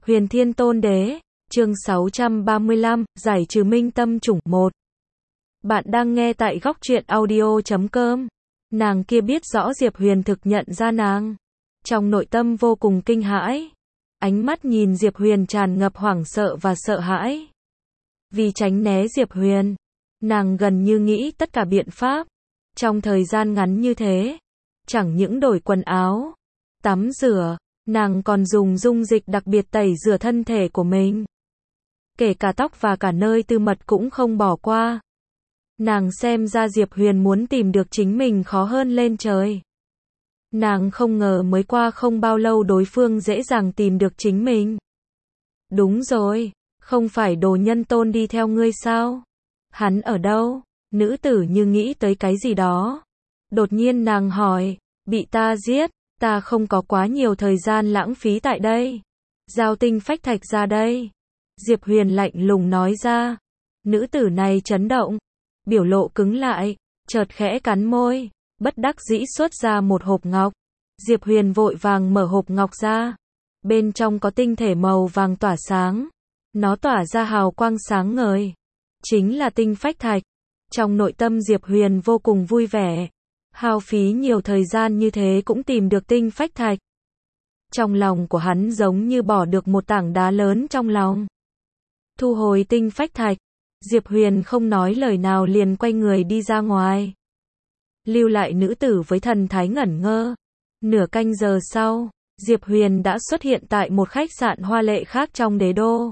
Huyền Thiên Tôn Đế, chương 635, giải trừ minh tâm chủng 1. Bạn đang nghe tại góc truyện audio.com. Nàng kia biết rõ Diệp Huyền thực nhận ra nàng. Trong nội tâm vô cùng kinh hãi. Ánh mắt nhìn Diệp Huyền tràn ngập hoảng sợ và sợ hãi. Vì tránh né Diệp Huyền, nàng gần như nghĩ tất cả biện pháp. Trong thời gian ngắn như thế, chẳng những đổi quần áo, tắm rửa, nàng còn dùng dung dịch đặc biệt tẩy rửa thân thể của mình. Kể cả tóc và cả nơi tư mật cũng không bỏ qua. Nàng xem ra Diệp Huyền muốn tìm được chính mình khó hơn lên trời. Nàng không ngờ mới qua không bao lâu đối phương dễ dàng tìm được chính mình. Đúng rồi, không phải Đồ Nhân Tôn đi theo ngươi sao? Hắn ở đâu? Nữ tử như nghĩ tới cái gì đó. Đột nhiên nàng hỏi, bị ta giết, ta không có quá nhiều thời gian lãng phí tại đây. Giao tinh phách thạch ra đây. Diệp Huyền lạnh lùng nói ra. Nữ tử này chấn động, biểu lộ cứng lại, chợt khẽ cắn môi, bất đắc dĩ xuất ra một hộp ngọc. Diệp Huyền vội vàng mở hộp ngọc ra. Bên trong có tinh thể màu vàng tỏa sáng. Nó tỏa ra hào quang sáng ngời. Chính là tinh phách thạch. Trong nội tâm Diệp Huyền vô cùng vui vẻ. Hao phí nhiều thời gian như thế cũng tìm được tinh phách thạch. Trong lòng của hắn giống như bỏ được một tảng đá lớn trong lòng. Thu hồi tinh phách thạch, Diệp Huyền không nói lời nào liền quay người đi ra ngoài. Lưu lại nữ tử với thần thái ngẩn ngơ. Nửa canh giờ sau, Diệp Huyền đã xuất hiện tại một khách sạn hoa lệ khác trong đế đô.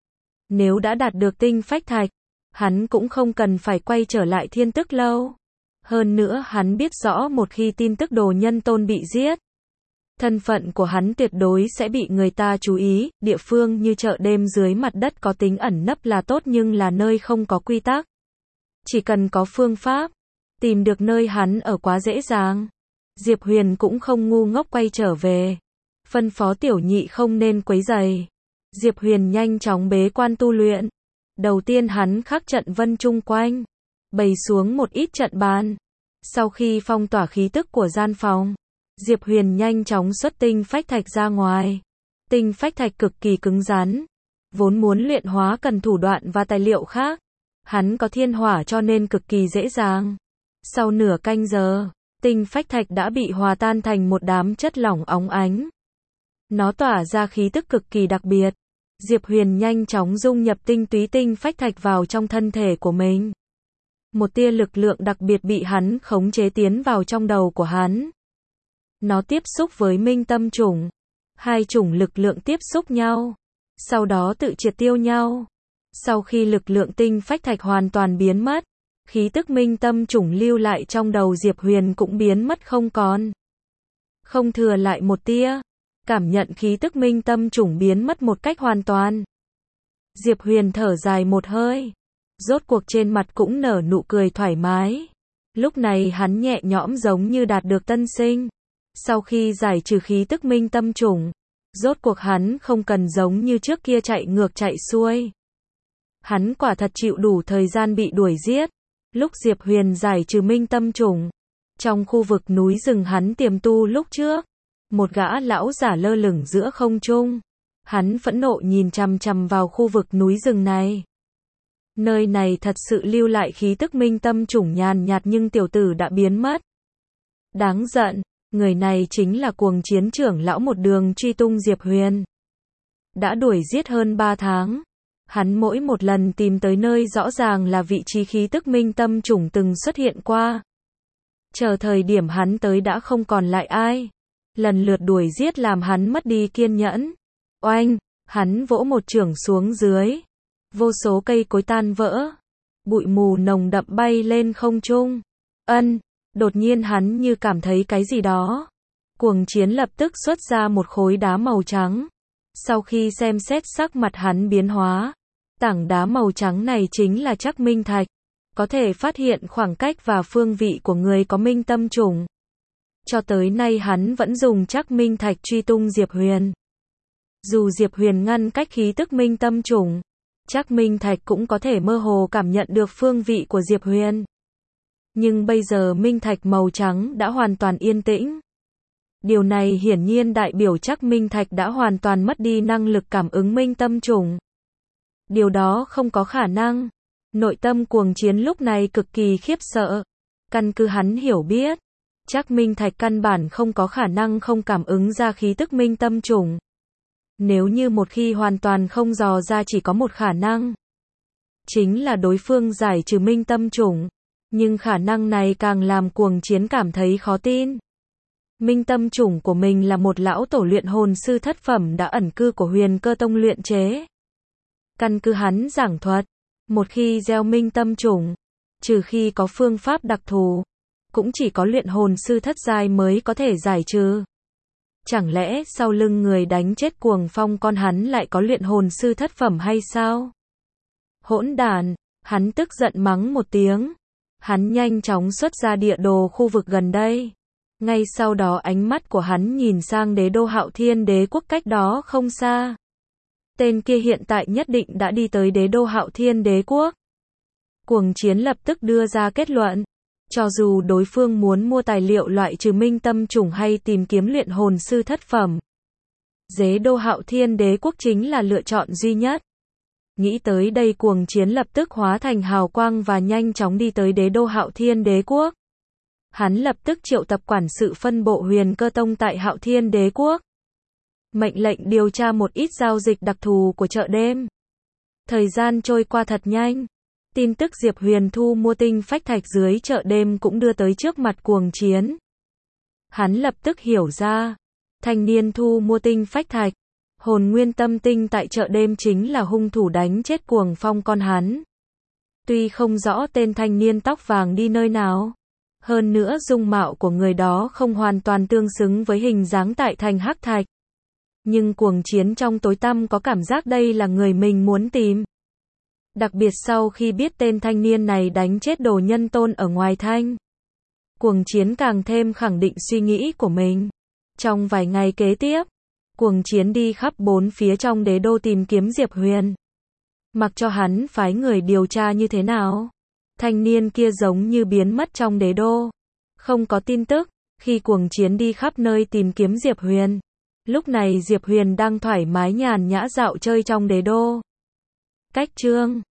Nếu đã đạt được tinh phách thạch, hắn cũng không cần phải quay trở lại Thiên Tức Lâu. Hơn nữa hắn biết rõ một khi tin tức Đồ Nhân Tôn bị giết, thân phận của hắn tuyệt đối sẽ bị người ta chú ý. Địa phương như chợ đêm dưới mặt đất có tính ẩn nấp là tốt nhưng là nơi không có quy tắc. Chỉ cần có phương pháp, tìm được nơi hắn ở quá dễ dàng. Diệp Huyền cũng không ngu ngốc quay trở về. Phân phó tiểu nhị không nên quấy rầy. Diệp Huyền nhanh chóng bế quan tu luyện. Đầu tiên hắn khắc trận vân chung quanh, bày xuống một ít trận bàn. Sau khi phong tỏa khí tức của gian phòng, Diệp Huyền nhanh chóng xuất tinh phách thạch ra ngoài. Tinh phách thạch cực kỳ cứng rắn, vốn muốn luyện hóa cần thủ đoạn và tài liệu khác. Hắn có thiên hỏa cho nên cực kỳ dễ dàng. Sau nửa canh giờ, tinh phách thạch đã bị hòa tan thành một đám chất lỏng óng ánh. Nó tỏa ra khí tức cực kỳ đặc biệt. Diệp Huyền nhanh chóng dung nhập tinh túy tinh phách thạch vào trong thân thể của mình. Một tia lực lượng đặc biệt bị hắn khống chế tiến vào trong đầu của hắn. Nó tiếp xúc với minh tâm chủng. Hai chủng lực lượng tiếp xúc nhau, sau đó tự triệt tiêu nhau. Sau khi lực lượng tinh phách thạch hoàn toàn biến mất, khí tức minh tâm chủng lưu lại trong đầu Diệp Huyền cũng biến mất không còn. Không thừa lại một tia. Cảm nhận khí tức minh tâm chủng biến mất một cách hoàn toàn. Diệp Huyền thở dài một hơi. Rốt cuộc trên mặt cũng nở nụ cười thoải mái. Lúc này hắn nhẹ nhõm giống như đạt được tân sinh. Sau khi giải trừ khí tức minh tâm chủng, rốt cuộc hắn không cần giống như trước kia chạy ngược chạy xuôi. Hắn quả thật chịu đủ thời gian bị đuổi giết. Lúc Diệp Huyền giải trừ minh tâm chủng, trong khu vực núi rừng hắn tiềm tu lúc trước, một gã lão giả lơ lửng giữa không trung. Hắn phẫn nộ nhìn chằm chằm vào khu vực núi rừng này. Nơi này thật sự lưu lại khí tức minh tâm chủng nhàn nhạt nhưng tiểu tử đã biến mất. Đáng giận, người này chính là Cuồng Chiến trưởng lão một đường truy tung Diệp Huyền. Đã đuổi giết hơn 3 tháng. Hắn mỗi một lần tìm tới nơi rõ ràng là vị trí khí tức minh tâm chủng từng xuất hiện qua. Chờ thời điểm hắn tới đã không còn lại ai. Lần lượt đuổi giết làm hắn mất đi kiên nhẫn. Oanh, hắn vỗ một chưởng xuống dưới. Vô số cây cối tan vỡ. Bụi mù nồng đậm bay lên không trung. Đột nhiên hắn như cảm thấy cái gì đó. Cuồng Chiến lập tức xuất ra một khối đá màu trắng. Sau khi xem xét sắc mặt hắn biến hóa. Tảng đá màu trắng này chính là Trắc Minh Thạch. Có thể phát hiện khoảng cách và phương vị của người có minh tâm chủng. Cho tới nay hắn vẫn dùng Trắc Minh Thạch truy tung Diệp Huyền. Dù Diệp Huyền ngăn cách khí tức minh tâm chủng, Trắc Minh Thạch cũng có thể mơ hồ cảm nhận được phương vị của Diệp Huyền. Nhưng bây giờ minh thạch màu trắng đã hoàn toàn yên tĩnh. Điều này hiển nhiên đại biểu chắc Minh Thạch đã hoàn toàn mất đi năng lực cảm ứng minh tâm chủng. Điều đó không có khả năng. Nội tâm Cuồng Chiến lúc này cực kỳ khiếp sợ. Căn cứ hắn hiểu biết, chắc Minh Thạch căn bản không có khả năng không cảm ứng ra khí tức minh tâm chủng. Nếu như một khi hoàn toàn không dò ra, chỉ có một khả năng, chính là đối phương giải trừ minh tâm chủng. Nhưng khả năng này càng làm Cuồng Chiến cảm thấy khó tin. Minh tâm chủng của mình là một lão tổ luyện hồn sư thất phẩm đã ẩn cư của Huyền Cơ Tông luyện chế. Căn cứ hắn giảng thuật, một khi gieo minh tâm chủng, trừ khi có phương pháp đặc thù, cũng chỉ có luyện hồn sư thất giai mới có thể giải trừ. Chẳng lẽ sau lưng người đánh chết Cuồng Phong con hắn lại có luyện hồn sư thất phẩm hay sao? Hỗn đản, hắn tức giận mắng một tiếng. Hắn nhanh chóng xuất ra địa đồ khu vực gần đây. Ngay sau đó ánh mắt của hắn nhìn sang đế đô Hạo Thiên Đế quốc cách đó không xa. Tên kia hiện tại nhất định đã đi tới đế đô Hạo Thiên Đế quốc. Cuồng Chiến lập tức đưa ra kết luận. Cho dù đối phương muốn mua tài liệu loại trừ minh tâm chủng hay tìm kiếm luyện hồn sư thất phẩm, đế đô Hạo Thiên Đế quốc chính là lựa chọn duy nhất. Nghĩ tới đây, Cuồng Chiến lập tức hóa thành hào quang và nhanh chóng đi tới đế đô Hạo Thiên Đế quốc. Hắn lập tức triệu tập quản sự phân bộ Huyền Cơ Tông tại Hạo Thiên Đế quốc. Mệnh lệnh điều tra một ít giao dịch đặc thù của chợ đêm. Thời gian trôi qua thật nhanh. Tin tức Diệp Huyền thu mua tinh phách thạch dưới chợ đêm cũng đưa tới trước mặt Cuồng Chiến. Hắn lập tức hiểu ra, thanh niên thu mua tinh phách thạch, hồn nguyên tâm tinh tại chợ đêm chính là hung thủ đánh chết Cuồng Phong con hắn. Tuy không rõ tên thanh niên tóc vàng đi nơi nào, hơn nữa dung mạo của người đó không hoàn toàn tương xứng với hình dáng tại thành hắc thạch, nhưng Cuồng Chiến trong tối tăm có cảm giác đây là người mình muốn tìm. Đặc biệt sau khi biết tên thanh niên này đánh chết Đồ Nhân Tôn ở ngoài thành, Cuồng Chiến càng thêm khẳng định suy nghĩ của mình. Trong vài ngày kế tiếp, Cuồng Chiến đi khắp bốn phía trong đế đô tìm kiếm Diệp Huyền. Mặc cho hắn phái người điều tra như thế nào, thanh niên kia giống như biến mất trong đế đô, không có tin tức. Khi Cuồng Chiến đi khắp nơi tìm kiếm Diệp Huyền, lúc này Diệp Huyền đang thoải mái nhàn nhã dạo chơi trong đế đô. Cách chương